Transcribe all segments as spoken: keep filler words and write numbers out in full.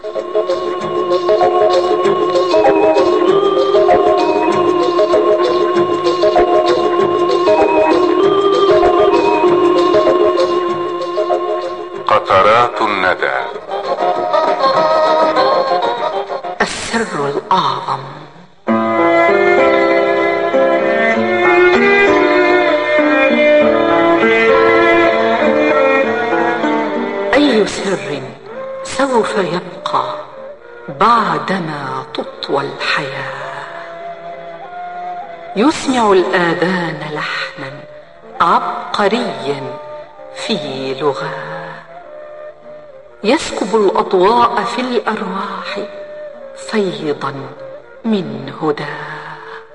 قطرات الندى. السر الأعظم. أي سر سوف يبقى بعدما تطوى الحياة؟ يسمع الآذان لحنا عبقريا في لغة، يسكب الأضواء في الأرواح فيضا من هداه.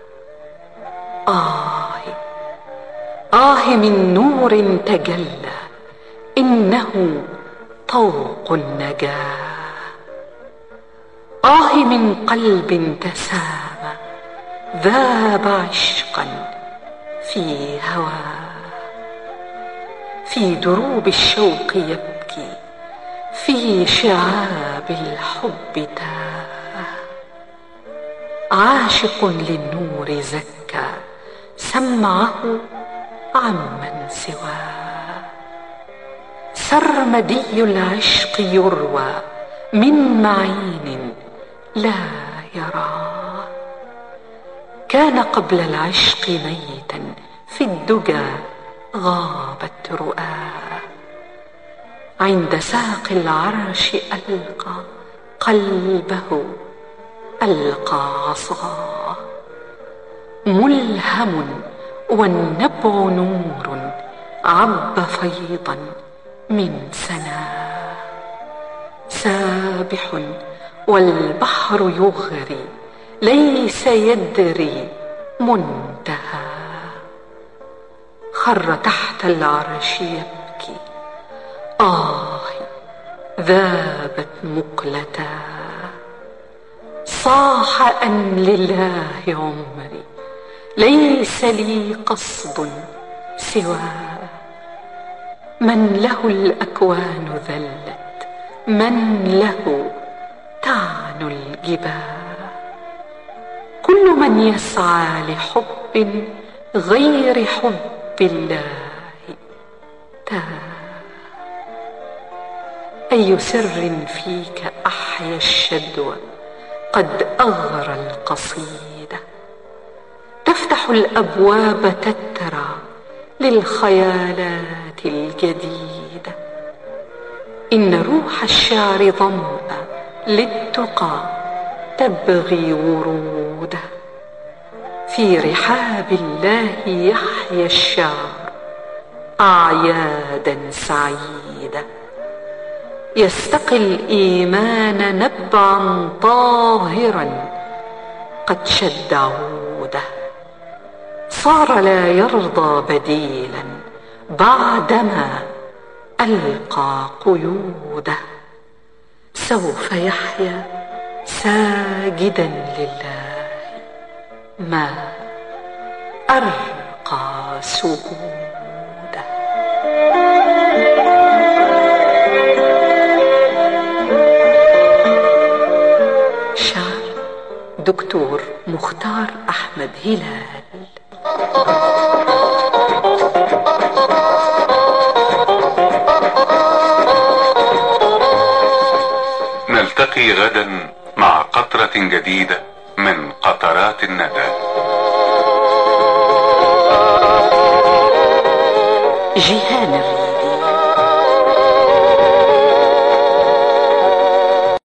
آه آه من نور تجلى، إنه طوق النجاة. آه من قلب تسامى ذاب عشقا في هواه. في دروب الشوق يبكي، في شعاب الحب تاه. عاشق للنور زكى سمعه عمن سواه. سرمدي العشق يروى من معين لا يراه. كان قبل العشق ميتا في الدجى غابت رؤاه. عند ساق العرش ألقى قلبه، ألقى عصاه. ملهم والنبع نور عب فيضا من سناه. سابح والبحر يغري ليس يدري منتهى. خر تحت العرش يبكي، آه ذابت مقلتاه. صاح أن لله عمري ليس لي قصد سواه. من له الأكوان ذلت، من له تعنو الجباه. كل من يسعى لحب غير حب الله تاه. أي سر فيك أحيا الشدوى قد أغرى القصيدة. تفتح الأبواب تترى للخيالات الجديدة. إن روح الشعر ظمأ للتقى تبغي وروده. في رحاب الله يحيا الشعر أعيادا سعيدة. يستقي الإيمان نبعا طاهرا قد شد عوده. صار لا يرضى بديلا بعدما ألقى قيوده. سوف يحيا ساجدا لله ما أرقى سجوده. شعر دكتور مختار أحمد هلال. نلتقي غدا مع قطرة جديدة من قطرات الندى. جيهان الرياض.